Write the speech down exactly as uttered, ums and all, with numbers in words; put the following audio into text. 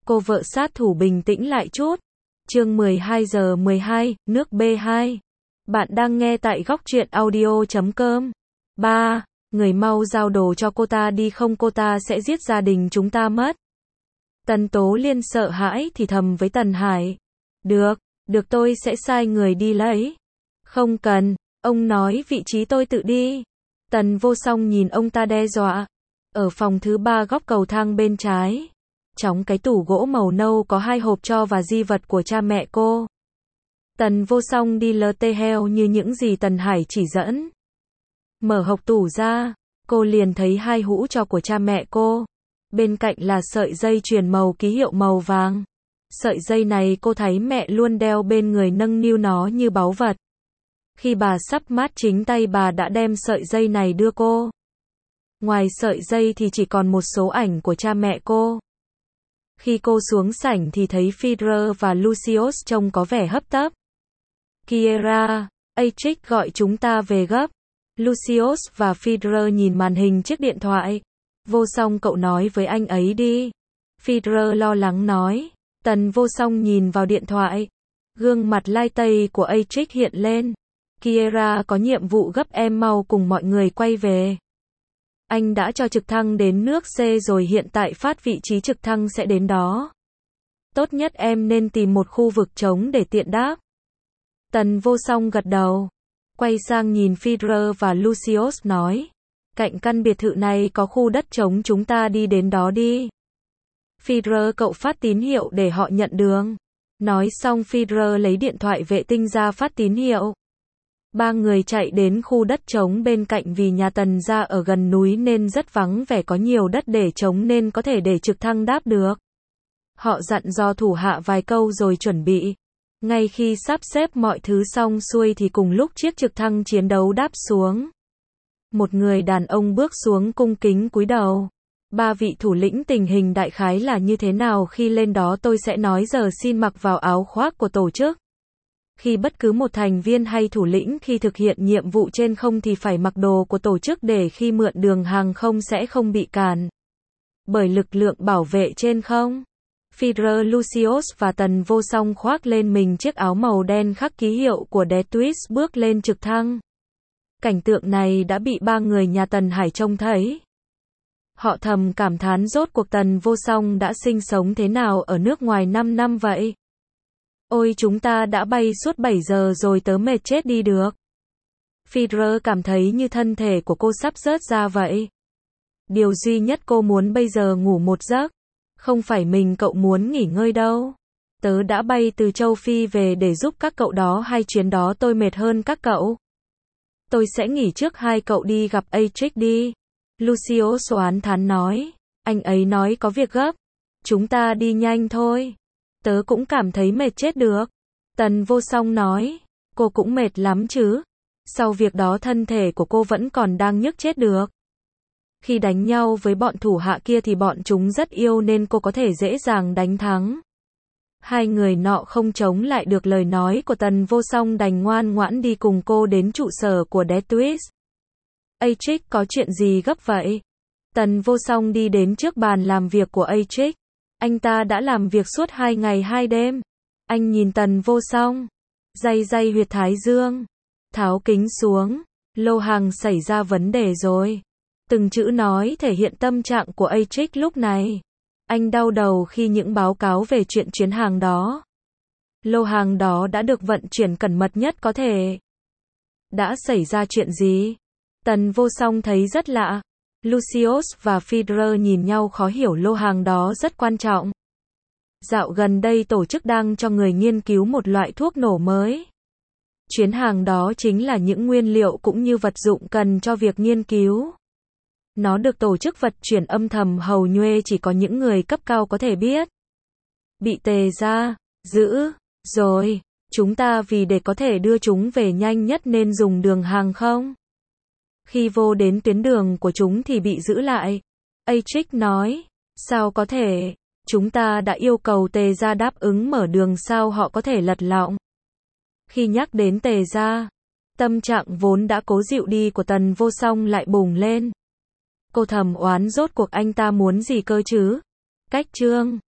Cô vợ sát thủ bình tĩnh lại chút. Chương mười hai giờ mười hai, nước B hai. Bạn đang nghe tại góc truyện audio chấm com. ba. Người mau giao đồ cho cô ta đi không cô ta sẽ giết gia đình chúng ta mất. Tần Tố Liên sợ hãi thì thầm với Tần Hải. Được, được tôi sẽ sai người đi lấy. Không cần, ông nói vị trí tôi tự đi. Tần Vô Song nhìn ông ta đe dọa. Ở phòng thứ ba góc cầu thang bên trái. Trong cái tủ gỗ màu nâu có hai hộp tro và di vật của cha mẹ cô. Tần Vô Song đi lơ tê heo như những gì Tần Hải chỉ dẫn. Mở hộp tủ ra, cô liền thấy hai hũ tro của cha mẹ cô. Bên cạnh là sợi dây chuyền màu ký hiệu màu vàng. Sợi dây này cô thấy mẹ luôn đeo bên người nâng niu nó như báu vật. Khi bà sắp mát chính tay bà đã đem sợi dây này đưa cô. Ngoài sợi dây thì chỉ còn một số ảnh của cha mẹ cô. Khi cô xuống sảnh thì thấy Federer và Lucius trông có vẻ hấp tấp. Kiera, Atrix gọi chúng ta về gấp. Lucius và Federer nhìn màn hình chiếc điện thoại. Vô Song cậu nói với anh ấy đi. Federer lo lắng nói. Tần Vô Song nhìn vào điện thoại. Gương mặt lai tây của Atrix hiện lên. Kiera có nhiệm vụ gấp em mau cùng mọi người quay về. Anh đã cho trực thăng đến nước C rồi hiện tại phát vị trí trực thăng sẽ đến đó. Tốt nhất em nên tìm một khu vực trống để tiện đáp. Tần Vô Song gật đầu. Quay sang nhìn Federer và Lucius nói. Cạnh căn biệt thự này có khu đất trống chúng ta đi đến đó đi. Federer cậu phát tín hiệu để họ nhận đường. Nói xong Federer lấy điện thoại vệ tinh ra phát tín hiệu. Ba người chạy đến khu đất trống bên cạnh vì nhà Tần gia ở gần núi nên rất vắng vẻ có nhiều đất để trống nên có thể để trực thăng đáp được. Họ dặn dò thủ hạ vài câu rồi chuẩn bị. Ngay khi sắp xếp mọi thứ xong xuôi thì cùng lúc chiếc trực thăng chiến đấu đáp xuống. Một người đàn ông bước xuống cung kính cúi đầu. Ba vị thủ lĩnh tình hình đại khái là như thế nào khi lên đó tôi sẽ nói giờ xin mặc vào áo khoác của tổ chức. Khi bất cứ một thành viên hay thủ lĩnh khi thực hiện nhiệm vụ trên không thì phải mặc đồ của tổ chức để khi mượn đường hàng không sẽ không bị cản bởi lực lượng bảo vệ trên không. Federer, Lucius và Tần Vô Song khoác lên mình chiếc áo màu đen khắc ký hiệu của Death Twist bước lên trực thăng. Cảnh tượng này đã bị ba người nhà Tần Hải trông thấy. Họ thầm cảm thán rốt cuộc Tần Vô Song đã sinh sống thế nào ở nước ngoài năm năm vậy. Ôi chúng ta đã bay suốt bảy giờ rồi tớ mệt chết đi được. Federer cảm thấy như thân thể của cô sắp rớt ra vậy. Điều duy nhất cô muốn bây giờ ngủ một giấc. Không phải mình cậu muốn nghỉ ngơi đâu. Tớ đã bay từ châu Phi về để giúp các cậu đó hay chuyến đó tôi mệt hơn các cậu. Tôi sẽ nghỉ trước hai cậu đi gặp Atrix đi. Lucius oán thán nói. Anh ấy nói có việc gấp. Chúng ta đi nhanh thôi. Tớ cũng cảm thấy mệt chết được. Tần Vô Song nói. Cô cũng mệt lắm chứ. Sau việc đó thân thể của cô vẫn còn đang nhức chết được. Khi đánh nhau với bọn thủ hạ kia thì bọn chúng rất yêu nên cô có thể dễ dàng đánh thắng. Hai người nọ không chống lại được lời nói của Tần Vô Song đành ngoan ngoãn đi cùng cô đến trụ sở của Death Twist. Atrix có chuyện gì gấp vậy? Tần Vô Song đi đến trước bàn làm việc của Atrix. Anh ta đã làm việc suốt hai ngày hai đêm. Anh nhìn Tần Vô Song. Day day huyệt thái dương. Tháo kính xuống. Lô hàng xảy ra vấn đề rồi. Từng chữ nói thể hiện tâm trạng của Atrix lúc này. Anh đau đầu khi những báo cáo về chuyện chuyến hàng đó. Lô hàng đó đã được vận chuyển cẩn mật nhất có thể. Đã xảy ra chuyện gì? Tần Vô Song thấy rất lạ. Lucius và Federer nhìn nhau khó hiểu lô hàng đó rất quan trọng. Dạo gần đây tổ chức đang cho người nghiên cứu một loại thuốc nổ mới. Chuyến hàng đó chính là những nguyên liệu cũng như vật dụng cần cho việc nghiên cứu. Nó được tổ chức vận chuyển âm thầm hầu như chỉ có những người cấp cao có thể biết. Bị Tề gia giữ rồi, chúng ta vì để có thể đưa chúng về nhanh nhất nên dùng đường hàng không. Khi vô đến tuyến đường của chúng thì bị giữ lại. Atrix nói, sao có thể, chúng ta đã yêu cầu Tề gia đáp ứng mở đường sao họ có thể lật lọng. Khi nhắc đến Tề gia, tâm trạng vốn đã cố dịu đi của Tần Vô Song lại bùng lên. Cô thầm oán rốt cuộc anh ta muốn gì cơ chứ? Cách trương.